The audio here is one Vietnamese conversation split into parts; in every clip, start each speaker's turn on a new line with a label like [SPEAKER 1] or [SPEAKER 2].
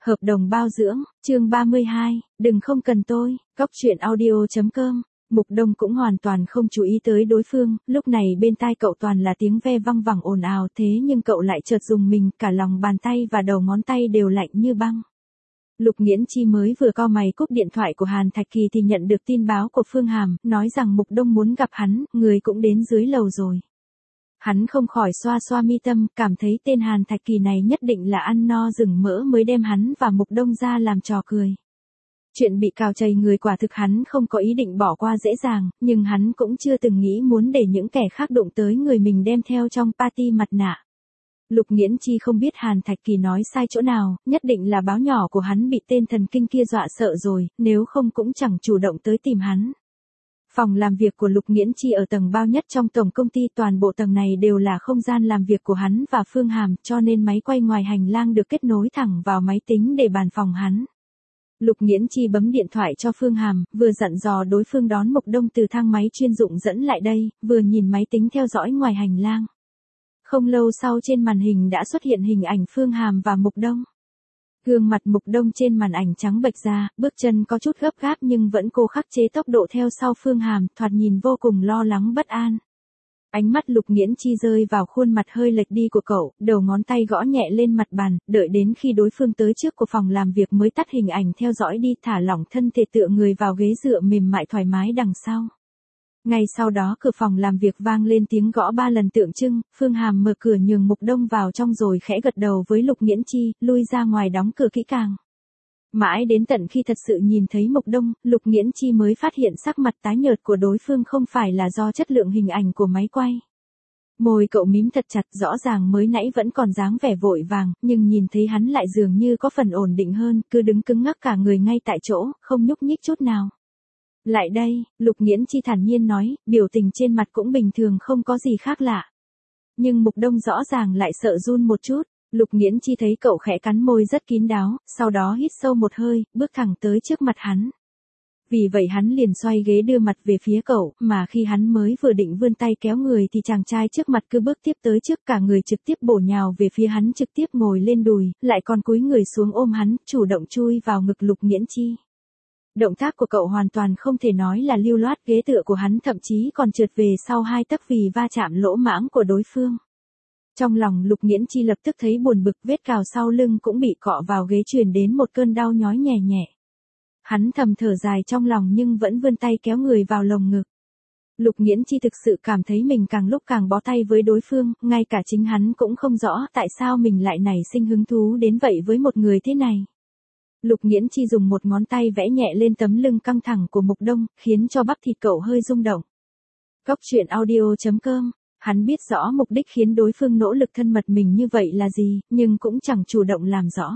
[SPEAKER 1] Hợp đồng bao dưỡng, chương 32, đừng không cần tôi, Góc truyện audio.com. Mục Đông cũng hoàn toàn không chú ý tới đối phương, lúc này bên tai cậu toàn là tiếng ve văng vẳng ồn ào, thế nhưng cậu lại chợt dùng mình, cả lòng bàn tay và đầu ngón tay đều lạnh như băng. Lục Nghiễn Chi mới vừa cau mày cúp điện thoại của Hàn Thạch Kỳ thì nhận được tin báo của Phương Hàm, nói rằng Mục Đông muốn gặp hắn, người cũng đến dưới lầu rồi. Hắn không khỏi xoa xoa mi tâm, cảm thấy tên Hàn Thạch Kỳ này nhất định là ăn no rừng mỡ mới đem hắn và Mục Đông ra làm trò cười. Chuyện bị cào chày người quả thực hắn không có ý định bỏ qua dễ dàng, nhưng hắn cũng chưa từng nghĩ muốn để những kẻ khác đụng tới người mình đem theo trong party mặt nạ. Lục Nghiễn Chi không biết Hàn Thạch Kỳ nói sai chỗ nào, nhất định là báo nhỏ của hắn bị tên thần kinh kia dọa sợ rồi, nếu không cũng chẳng chủ động tới tìm hắn. Phòng làm việc của Lục Nghiễn Chi ở tầng bao nhất trong tổng công ty, toàn bộ tầng này đều là không gian làm việc của hắn và Phương Hàm, cho nên máy quay ngoài hành lang được kết nối thẳng vào máy tính để bàn phòng hắn. Lục Nghiễn Chi bấm điện thoại cho Phương Hàm, vừa dặn dò đối phương đón Mục Đông từ thang máy chuyên dụng dẫn lại đây, vừa nhìn máy tính theo dõi ngoài hành lang. Không lâu sau trên màn hình đã xuất hiện hình ảnh Phương Hàm và Mục Đông. Gương mặt Mục Đông trên màn ảnh trắng bệch ra, bước chân có chút gấp gáp nhưng vẫn cố khắc chế tốc độ theo sau Phương Hàm, thoạt nhìn vô cùng lo lắng bất an. Ánh mắt Lục Nghiễn Chi rơi vào khuôn mặt hơi lệch đi của cậu, đầu ngón tay gõ nhẹ lên mặt bàn, đợi đến khi đối phương tới trước của phòng làm việc mới tắt hình ảnh theo dõi đi, thả lỏng thân thể tựa người vào ghế dựa mềm mại thoải mái đằng sau. Ngay sau đó cửa phòng làm việc vang lên tiếng gõ 3 lần tượng trưng, Phương Hàm mở cửa nhường Mục Đông vào trong rồi khẽ gật đầu với Lục Nghiễn Chi, lui ra ngoài đóng cửa kỹ càng. Mãi đến tận khi thật sự nhìn thấy Mục Đông, Lục Nghiễn Chi mới phát hiện sắc mặt tái nhợt của đối phương không phải là do chất lượng hình ảnh của máy quay. Môi cậu mím thật chặt, rõ ràng mới nãy vẫn còn dáng vẻ vội vàng, nhưng nhìn thấy hắn lại dường như có phần ổn định hơn, cứ đứng cứng ngắc cả người ngay tại chỗ, không nhúc nhích chút nào. Lại đây, Lục Nghiễn Chi thản nhiên nói, biểu tình trên mặt cũng bình thường không có gì khác lạ. Nhưng Mục Đông rõ ràng lại sợ run một chút. Lục Nghiễn Chi thấy cậu khẽ cắn môi rất kín đáo, sau đó hít sâu một hơi, bước thẳng tới trước mặt hắn. Vì vậy hắn liền xoay ghế đưa mặt về phía cậu, mà khi hắn mới vừa định vươn tay kéo người thì chàng trai trước mặt cứ bước tiếp tới trước, cả người trực tiếp bổ nhào về phía hắn, trực tiếp ngồi lên đùi, lại còn cúi người xuống ôm hắn, chủ động chui vào ngực Lục Nghiễn Chi. Động tác của cậu hoàn toàn không thể nói là lưu loát, ghế tựa của hắn thậm chí còn trượt về sau 2 tấc vì va chạm lỗ mãng của đối phương. Trong lòng Lục Nghiễn Chi lập tức thấy buồn bực, vết cào sau lưng cũng bị cọ vào ghế truyền đến một cơn đau nhói nhẹ nhẹ. Hắn thầm thở dài trong lòng nhưng vẫn vươn tay kéo người vào lồng ngực. Lục Nghiễn Chi thực sự cảm thấy mình càng lúc càng bó tay với đối phương, ngay cả chính hắn cũng không rõ tại sao mình lại nảy sinh hứng thú đến vậy với một người thế này. Lục Nghiễn Chi dùng một ngón tay vẽ nhẹ lên tấm lưng căng thẳng của Mục Đông, khiến cho bắp thịt cậu hơi rung động. Góc truyện audio.com. Hắn biết rõ mục đích khiến đối phương nỗ lực thân mật mình như vậy là gì, nhưng cũng chẳng chủ động làm rõ.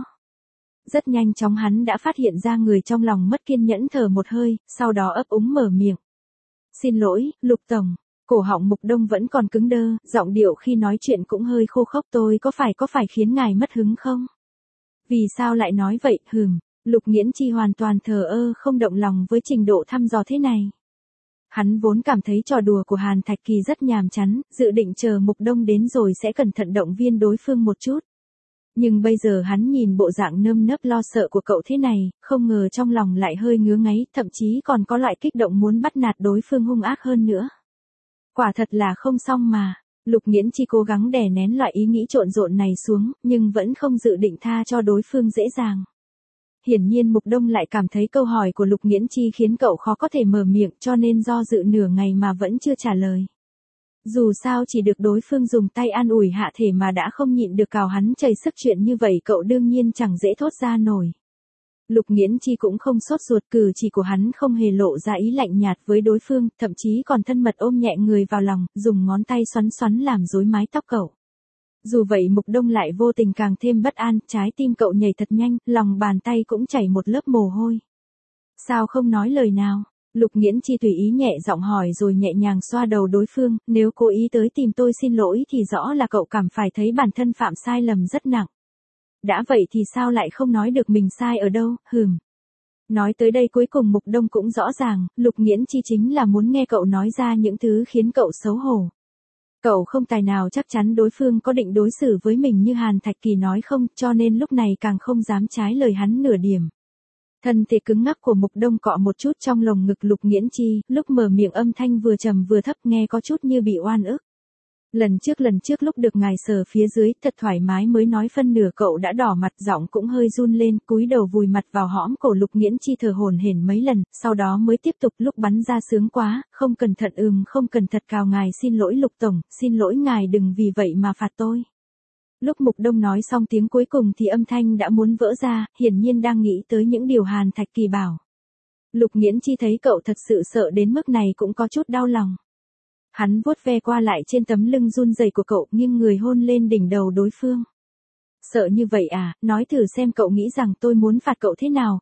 [SPEAKER 1] Rất nhanh chóng hắn đã phát hiện ra người trong lòng mất kiên nhẫn, thở một hơi, sau đó ấp úng mở miệng. Xin lỗi, Lục Tổng. Cổ họng Mục Đông vẫn còn cứng đơ, giọng điệu khi nói chuyện cũng hơi khô khốc, tôi có phải khiến ngài mất hứng không? Vì sao lại nói vậy, Lục Nghiễn Chi hoàn toàn thờ ơ không động lòng với trình độ thăm dò thế này. Hắn vốn cảm thấy trò đùa của Hàn Thạch Kỳ rất nhàm chán, dự định chờ Mục Đông đến rồi sẽ cẩn thận động viên đối phương một chút. Nhưng bây giờ hắn nhìn bộ dạng nơm nớp lo sợ của cậu thế này, không ngờ trong lòng lại hơi ngứa ngáy, thậm chí còn có loại kích động muốn bắt nạt đối phương hung ác hơn nữa. Quả thật là không xong mà. Lục Nghiễn Chi cố gắng đè nén loại ý nghĩ trộn rộn này xuống, nhưng vẫn không dự định tha cho đối phương dễ dàng. Hiển nhiên Mục Đông lại cảm thấy câu hỏi của Lục Nghiễn Chi khiến cậu khó có thể mở miệng, cho nên do dự nửa ngày mà vẫn chưa trả lời. Dù sao chỉ được đối phương dùng tay an ủi hạ thể mà đã không nhịn được cào hắn chảy sức, chuyện như vậy cậu đương nhiên chẳng dễ thốt ra nổi. Lục Nghiễn Chi cũng không sốt ruột, cử chỉ của hắn không hề lộ ra ý lạnh nhạt với đối phương, thậm chí còn thân mật ôm nhẹ người vào lòng, dùng ngón tay xoắn xoắn làm rối mái tóc cậu. Dù vậy Mục Đông lại vô tình càng thêm bất an, trái tim cậu nhảy thật nhanh, lòng bàn tay cũng chảy một lớp mồ hôi. Sao không nói lời nào? Lục Nghiễn Chi tùy ý nhẹ giọng hỏi rồi nhẹ nhàng xoa đầu đối phương, nếu cố ý tới tìm tôi xin lỗi thì rõ là cậu cảm phải thấy bản thân phạm sai lầm rất nặng. Đã vậy thì sao lại không nói được mình sai ở đâu, Nói tới đây cuối cùng Mục Đông cũng rõ ràng, Lục Nghiễn Chi chính là muốn nghe cậu nói ra những thứ khiến cậu xấu hổ. Cậu không tài nào chắc chắn đối phương có định đối xử với mình như Hàn Thạch Kỳ nói không, cho nên lúc này càng không dám trái lời hắn nửa điểm. Thân thể cứng ngắc của Mục Đông cọ một chút trong lồng ngực Lục Nghiễn Chi, lúc mở miệng âm thanh vừa trầm vừa thấp nghe có chút như bị oan ức. Lần trước lúc được ngài sờ phía dưới thật thoải mái mới nói phân nửa cậu đã đỏ mặt, giọng cũng hơi run lên, cúi đầu vùi mặt vào hõm cổ Lục Nghiễn Chi thở hổn hển mấy lần, sau đó mới tiếp tục lúc bắn ra sướng quá, không cẩn thận không cẩn thận cào ngài, xin lỗi Lục Tổng, xin lỗi ngài đừng vì vậy mà phạt tôi. Lúc Mục Đông nói xong tiếng cuối cùng thì âm thanh đã muốn vỡ ra, hiển nhiên đang nghĩ tới những điều Hàn Thạch Kỳ bảo. Lục Nghiễn Chi thấy cậu thật sự sợ đến mức này cũng có chút đau lòng. Hắn vuốt ve qua lại trên tấm lưng run rẩy của cậu, nghiêng người hôn lên đỉnh đầu đối phương. Sợ như vậy à, nói thử xem cậu nghĩ rằng tôi muốn phạt cậu thế nào,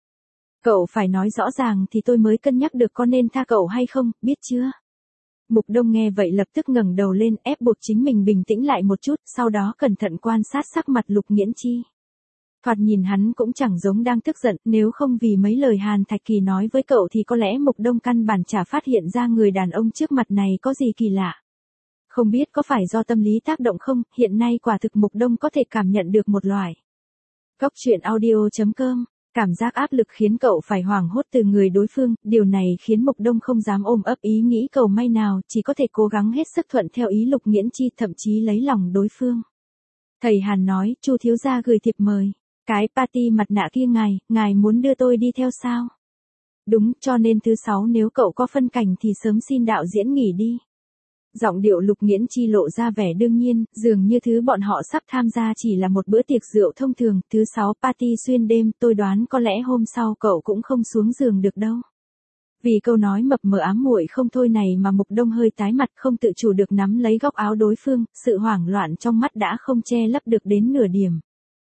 [SPEAKER 1] Cậu phải nói rõ ràng thì tôi mới cân nhắc được có nên tha cậu hay không, biết chưa? Mục Đông nghe vậy lập tức ngẩng đầu lên, ép buộc chính mình bình tĩnh lại một chút, sau đó cẩn thận quan sát sắc mặt Lục Nghiễn Chi. Thoạt nhìn hắn cũng chẳng giống đang tức giận, nếu không vì mấy lời Hàn Thạch Kỳ nói với cậu thì có lẽ Mục Đông căn bản chả phát hiện ra người đàn ông trước mặt này có gì kỳ lạ. Không biết có phải do tâm lý tác động không, hiện nay quả thực Mục Đông có thể cảm nhận được một loại. Góc truyện audio.com, cảm giác áp lực khiến cậu phải hoảng hốt từ người đối phương, điều này khiến Mục Đông không dám ôm ấp ý nghĩ cầu may nào, chỉ có thể cố gắng hết sức thuận theo ý Lục Nghiễn Chi, thậm chí lấy lòng đối phương. Thầy Hàn nói, Chu thiếu gia gửi thiệp mời. Cái party mặt nạ kia ngài muốn đưa tôi đi theo sao? Đúng, cho nên thứ 6 nếu cậu có phân cảnh thì sớm xin đạo diễn nghỉ đi. Giọng điệu Lục Nghiễn Chi lộ ra vẻ đương nhiên, dường như thứ bọn họ sắp tham gia chỉ là một bữa tiệc rượu thông thường, thứ 6 party xuyên đêm, tôi đoán có lẽ hôm sau cậu cũng không xuống giường được đâu. Vì câu nói mập mờ ám muội không thôi này mà Mục Đông hơi tái mặt, không tự chủ được nắm lấy góc áo đối phương, sự hoảng loạn trong mắt đã không che lấp được đến nửa điểm.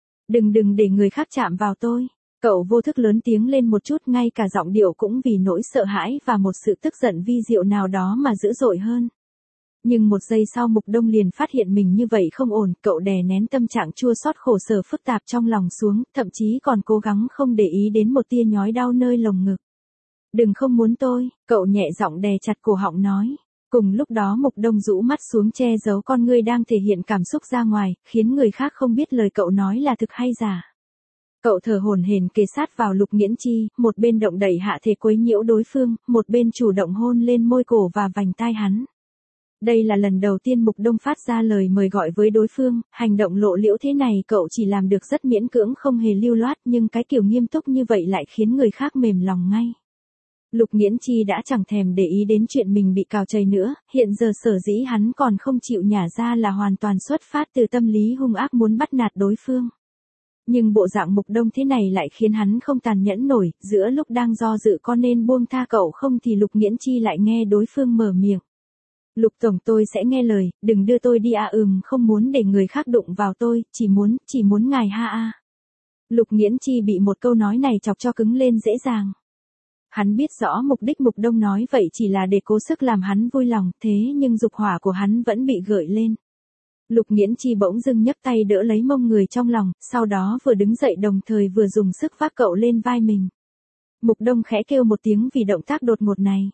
[SPEAKER 1] Đừng để người khác chạm vào tôi. Cậu vô thức lớn tiếng lên một chút, ngay cả giọng điệu cũng vì nỗi sợ hãi và một sự tức giận vi diệu nào đó mà dữ dội hơn. Nhưng một giây sau Mục Đông liền phát hiện mình như vậy không ổn, cậu đè nén tâm trạng chua xót khổ sở phức tạp trong lòng xuống, thậm chí còn cố gắng không để ý đến một tia nhói đau nơi lồng ngực. Đừng không muốn tôi, cậu nhẹ giọng đè chặt cổ họng nói. Cùng lúc đó Mục Đông rũ mắt xuống che giấu con ngươi đang thể hiện cảm xúc ra ngoài, khiến người khác không biết lời cậu nói là thực hay giả. Cậu thở hổn hển kề sát vào Lục Nghiễn Chi, một bên động đẩy hạ thể quấy nhiễu đối phương, một bên chủ động hôn lên môi cổ và vành tai hắn. Đây là lần đầu tiên Mục Đông phát ra lời mời gọi với đối phương, hành động lộ liễu thế này cậu chỉ làm được rất miễn cưỡng không hề lưu loát, nhưng cái kiểu nghiêm túc như vậy lại khiến người khác mềm lòng ngay. Lục Nghiễn Chi đã chẳng thèm để ý đến chuyện mình bị cào chày nữa, hiện giờ sở dĩ hắn còn không chịu nhả ra là hoàn toàn xuất phát từ tâm lý hung ác muốn bắt nạt đối phương. Nhưng bộ dạng Mục Đông thế này lại khiến hắn không tàn nhẫn nổi, giữa lúc đang do dự có nên buông tha cậu không thì Lục Nghiễn Chi lại nghe đối phương mở miệng. Lục Tổng tôi sẽ nghe lời, đừng đưa tôi đi không muốn để người khác đụng vào tôi, chỉ muốn ngài ha. Lục Nghiễn Chi bị một câu nói này chọc cho cứng lên dễ dàng. Hắn biết rõ mục đích Mục Đông nói vậy chỉ là để cố sức làm hắn vui lòng, thế nhưng dục hỏa của hắn vẫn bị gợi lên. Lục Nghiễn Chi bỗng dưng nhấc tay đỡ lấy mông người trong lòng, sau đó vừa đứng dậy đồng thời vừa dùng sức vác cậu lên vai mình. Mục Đông khẽ kêu một tiếng vì động tác đột ngột này.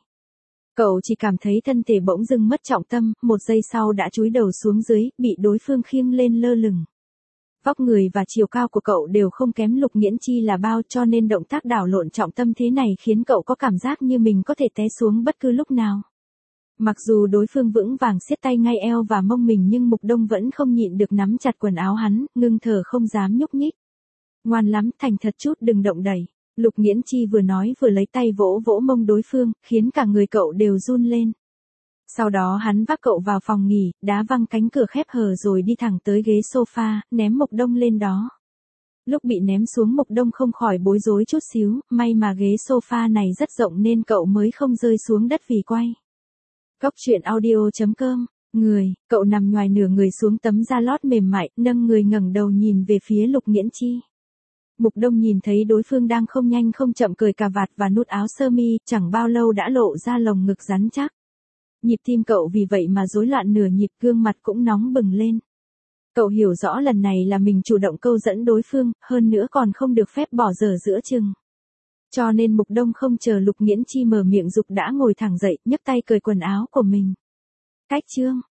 [SPEAKER 1] Cậu chỉ cảm thấy thân thể bỗng dưng mất trọng tâm, một giây sau đã chúi đầu xuống dưới, bị đối phương khiêng lên lơ lửng. Vóc người và chiều cao của cậu đều không kém Lục Nghiễn Chi là bao, cho nên động tác đảo lộn trọng tâm thế này khiến cậu có cảm giác như mình có thể té xuống bất cứ lúc nào. Mặc dù đối phương vững vàng siết tay ngay eo và mông mình nhưng Mục Đông vẫn không nhịn được nắm chặt quần áo hắn, ngưng thở không dám nhúc nhích. Ngoan lắm, thành thật chút đừng động đẩy. Lục Nghiễn Chi vừa nói vừa lấy tay vỗ vỗ mông đối phương, khiến cả người cậu đều run lên. Sau đó hắn vác cậu vào phòng nghỉ, đá văng cánh cửa khép hờ rồi đi thẳng tới ghế sofa, ném Mục Đông lên đó. Lúc bị ném xuống Mục Đông không khỏi bối rối chút xíu, may mà ghế sofa này rất rộng nên cậu mới không rơi xuống đất vì quay. Góc truyện audio.com, cậu nằm nhoài nửa người xuống tấm da lót mềm mại, nâng người ngẩng đầu nhìn về phía Lục Nghiễn Chi. Mục Đông nhìn thấy đối phương đang không nhanh không chậm cởi cà vạt và nút áo sơ mi, chẳng bao lâu đã lộ ra lồng ngực rắn chắc. Nhịp tim cậu vì vậy mà rối loạn nửa nhịp, gương mặt cũng nóng bừng lên. Cậu hiểu rõ lần này là mình chủ động câu dẫn đối phương, hơn nữa còn không được phép bỏ dở giữa chừng. Cho nên Mục Đông không chờ Lục Nghiễn Chi mở miệng dục đã ngồi thẳng dậy, nhấc tay cởi quần áo của mình. Cách chương